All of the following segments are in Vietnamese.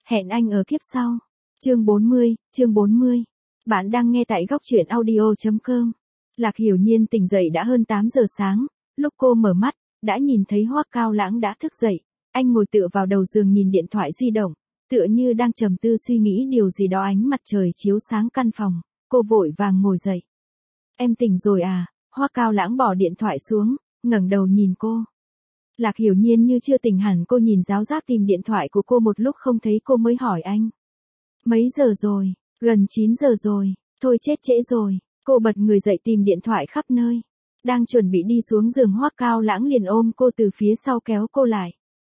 Hẹn anh ở kiếp sau. Chương 40. Bạn đang nghe tại góc truyện audio.com. Lạc Hiểu Nhiên tỉnh dậy đã hơn 8 giờ sáng, lúc cô mở mắt, đã nhìn thấy Hoắc Cao Lãng đã thức dậy. Anh ngồi tựa vào đầu giường nhìn điện thoại di động, tựa như đang trầm tư suy nghĩ điều gì đó. Ánh mặt trời chiếu sáng căn phòng, cô vội vàng ngồi dậy. Em tỉnh rồi à? Hoắc Cao Lãng bỏ điện thoại xuống, ngẩng đầu nhìn cô. Lạc Hiểu Nhiên như chưa tỉnh hẳn, cô nhìn giáo giác tìm điện thoại của cô một lúc không thấy cô mới hỏi anh. Mấy giờ rồi? Gần 9 giờ rồi. Thôi chết trễ rồi. Cô bật người dậy tìm điện thoại khắp nơi. Đang chuẩn bị đi xuống giường, Hoắc Cao Lãng liền ôm cô từ phía sau kéo cô lại.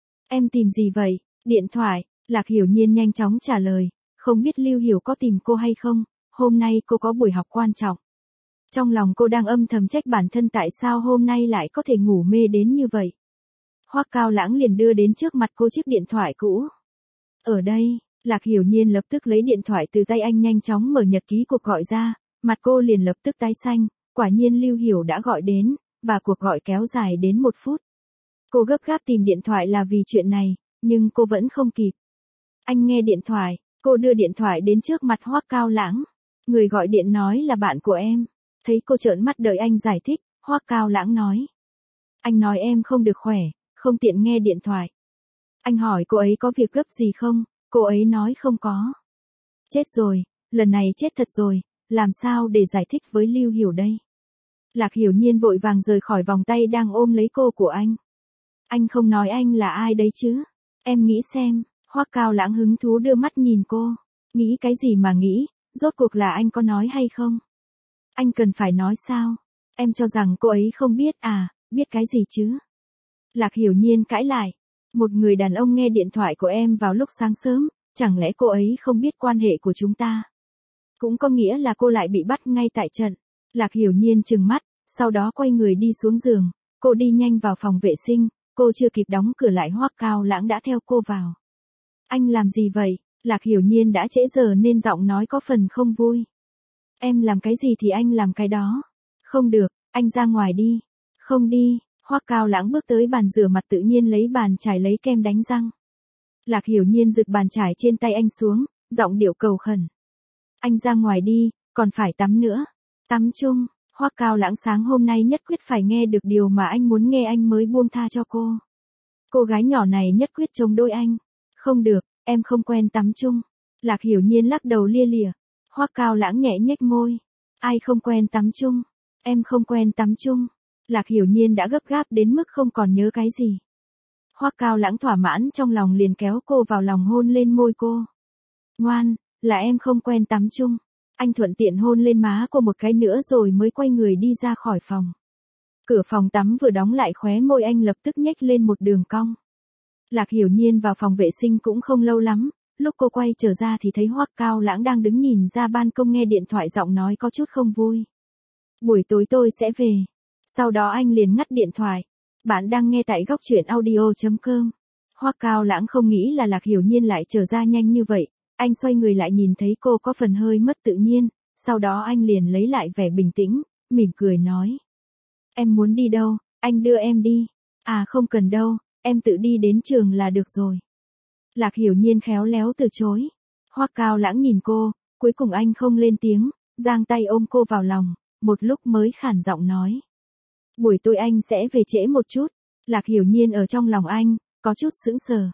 Em tìm gì vậy? Điện thoại. Lạc Hiểu Nhiên nhanh chóng trả lời. Không biết Lưu Hiểu có tìm cô hay không? Hôm nay cô có buổi học quan trọng. Trong lòng cô đang âm thầm trách bản thân tại sao hôm nay lại có thể ngủ mê đến như vậy. Hoắc Cao Lãng liền đưa đến trước mặt cô chiếc điện thoại cũ. Ở đây, Lạc Hiểu Nhiên lập tức lấy điện thoại từ tay anh, nhanh chóng mở nhật ký cuộc gọi ra, mặt cô liền lập tức tái xanh, quả nhiên Lưu Hiểu đã gọi đến, và cuộc gọi kéo dài đến 1 phút. Cô gấp gáp tìm điện thoại là vì chuyện này, nhưng cô vẫn không kịp. Anh nghe điện thoại, cô đưa điện thoại đến trước mặt Hoắc Cao Lãng. Người gọi điện nói là bạn của em. Thấy cô trợn mắt đợi anh giải thích, Hoắc Cao Lãng nói. Anh nói em không được khỏe, không tiện nghe điện thoại. Anh hỏi cô ấy có việc gấp gì không, cô ấy nói không có. Chết rồi, lần này chết thật rồi, làm sao để giải thích với Lưu Hiểu đây? Lạc Hiểu Nhiên vội vàng rời khỏi vòng tay đang ôm lấy cô của anh. Anh không nói anh là ai đấy chứ? Em nghĩ xem. Hoắc Cao Lãng hứng thú đưa mắt nhìn cô. Nghĩ cái gì mà nghĩ, rốt cuộc là anh có nói hay không? Anh cần phải nói sao? Em cho rằng cô ấy không biết à, biết cái gì chứ? Lạc Hiểu Nhiên cãi lại. Một người đàn ông nghe điện thoại của em vào lúc sáng sớm, chẳng lẽ cô ấy không biết quan hệ của chúng ta? Cũng có nghĩa là cô lại bị bắt ngay tại trận. Lạc Hiểu Nhiên trừng mắt, sau đó quay người đi xuống giường. Cô đi nhanh vào phòng vệ sinh, cô chưa kịp đóng cửa lại Hoắc Cao Lãng đã theo cô vào. Anh làm gì vậy? Lạc Hiểu Nhiên đã trễ giờ nên giọng nói có phần không vui. Em làm cái gì thì anh làm cái đó. Không được, anh ra ngoài đi. Không đi. Hoắc Cao Lãng bước tới bàn rửa mặt, tự nhiên lấy bàn chải lấy kem đánh răng. Lạc Hiểu Nhiên giật bàn chải trên tay anh xuống, giọng điệu cầu khẩn. Anh ra ngoài đi, còn phải tắm nữa. Tắm chung. Hoắc Cao Lãng sáng hôm nay nhất quyết phải nghe được điều mà anh muốn nghe, anh mới buông tha cho cô. Cô gái nhỏ này nhất quyết chống đối anh. Không được, em không quen tắm chung. Lạc Hiểu Nhiên lắc đầu lia lịa. Hoắc Cao Lãng nhẹ nhếch môi. Ai không quen tắm chung? Em không quen tắm chung. Lạc Hiểu Nhiên đã gấp gáp đến mức không còn nhớ cái gì. Hoắc Cao Lãng thỏa mãn trong lòng liền kéo cô vào lòng hôn lên môi cô. Ngoan, là em không quen tắm chung. Anh thuận tiện hôn lên má cô một cái nữa rồi mới quay người đi ra khỏi phòng. Cửa phòng tắm vừa đóng lại, khóe môi anh lập tức nhếch lên một đường cong. Lạc Hiểu Nhiên vào phòng vệ sinh cũng không lâu lắm, lúc cô quay trở ra thì thấy Hoắc Cao Lãng đang đứng nhìn ra ban công nghe điện thoại, giọng nói có chút không vui. Buổi tối tôi sẽ về. Sau đó anh liền ngắt điện thoại. Bạn đang nghe tại góc truyện audio.com. Hoắc Cao Lãng không nghĩ là Lạc Hiểu Nhiên lại trở ra nhanh như vậy. Anh xoay người lại nhìn thấy cô có phần hơi mất tự nhiên, sau đó anh liền lấy lại vẻ bình tĩnh, mỉm cười nói. Em muốn đi đâu, anh đưa em đi. À không cần đâu, em tự đi đến trường là được rồi. Lạc Hiểu Nhiên khéo léo từ chối. Hoắc Cao Lãng nhìn cô, cuối cùng anh không lên tiếng, giang tay ôm cô vào lòng, một lúc mới khản giọng nói. Buổi tối anh sẽ về trễ một chút. Lạc Hiểu Nhiên ở trong lòng anh, có chút sững sờ.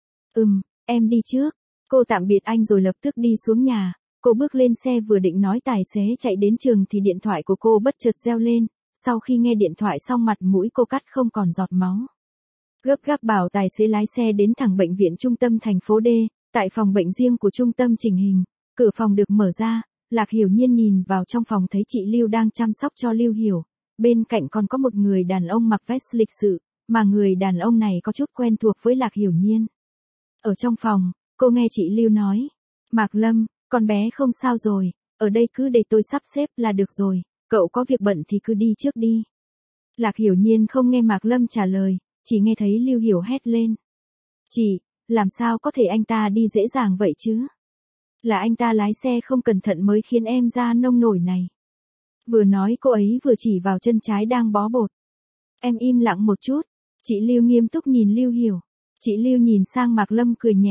Em đi trước. Cô tạm biệt anh rồi lập tức đi xuống nhà. Cô bước lên xe vừa định nói tài xế chạy đến trường thì điện thoại của cô bất chợt reo lên. Sau khi nghe điện thoại xong, mặt mũi cô cắt không còn giọt máu. Gấp gáp bảo tài xế lái xe đến thẳng bệnh viện trung tâm thành phố D. Tại phòng bệnh riêng của trung tâm chỉnh hình, cửa phòng được mở ra. Lạc Hiểu Nhiên nhìn vào trong phòng thấy chị Lưu đang chăm sóc cho Lưu Hiểu. Bên cạnh còn có một người đàn ông mặc vest lịch sự, mà người đàn ông này có chút quen thuộc với Lạc Hiểu Nhiên. Ở trong phòng, cô nghe chị Lưu nói. Mạc Lâm, con bé không sao rồi, ở đây cứ để tôi sắp xếp là được rồi, cậu có việc bận thì cứ đi trước đi. Lạc Hiểu Nhiên không nghe Mạc Lâm trả lời, chỉ nghe thấy Lưu Hiểu hét lên. Chị, làm sao có thể anh ta đi dễ dàng vậy chứ? Là anh ta lái xe không cẩn thận mới khiến em ra nông nổi này. Vừa nói cô ấy vừa chỉ vào chân trái đang bó bột. Em im lặng một chút. Chị Lưu nghiêm túc nhìn Lưu Hiểu. Chị Lưu nhìn sang Mạc Lâm cười nhẹ.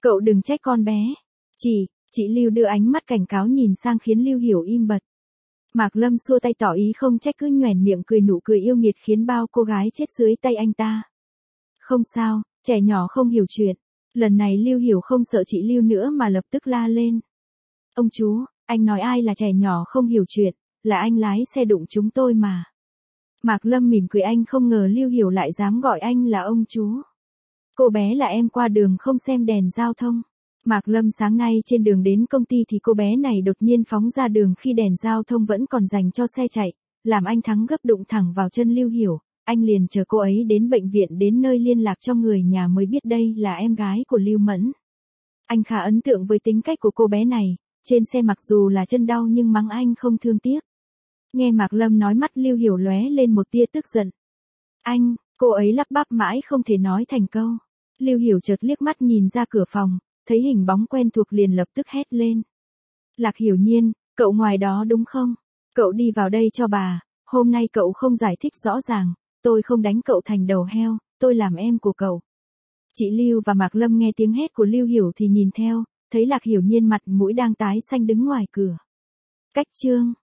Cậu đừng trách con bé. Chị Lưu đưa ánh mắt cảnh cáo nhìn sang khiến Lưu Hiểu im bặt. Mạc Lâm xua tay tỏ ý không trách, cứ nhoẻn miệng cười nụ cười yêu nghiệt khiến bao cô gái chết dưới tay anh ta. Không sao, trẻ nhỏ không hiểu chuyện. Lần này Lưu Hiểu không sợ chị Lưu nữa mà lập tức la lên. Ông chú, anh nói ai là trẻ nhỏ không hiểu chuyện, là anh lái xe đụng chúng tôi mà. Mạc Lâm mỉm cười, anh không ngờ Lưu Hiểu lại dám gọi anh là ông chú. Cô bé là em qua đường không xem đèn giao thông. Mạc Lâm sáng nay trên đường đến công ty thì cô bé này đột nhiên phóng ra đường khi đèn giao thông vẫn còn dành cho xe chạy, làm anh thắng gấp đụng thẳng vào chân Lưu Hiểu. Anh liền chờ cô ấy đến bệnh viện, đến nơi liên lạc cho người nhà mới biết đây là em gái của Lưu Mẫn. Anh khá ấn tượng với tính cách của cô bé này, trên xe mặc dù là chân đau nhưng mắng anh không thương tiếc. Nghe Mạc Lâm nói, mắt Lưu Hiểu lóe lên một tia tức giận. Anh, cô ấy lắp bắp mãi không thể nói thành câu. Lưu Hiểu chợt liếc mắt nhìn ra cửa phòng, thấy hình bóng quen thuộc liền lập tức hét lên. Lạc Hiểu Nhiên, cậu ngoài đó đúng không? Cậu đi vào đây cho bà, hôm nay cậu không giải thích rõ ràng, tôi không đánh cậu thành đầu heo, tôi làm em của cậu. Chị Lưu và Mạc Lâm nghe tiếng hét của Lưu Hiểu thì nhìn theo, thấy Lạc Hiểu Nhiên mặt mũi đang tái xanh đứng ngoài cửa. Cách chương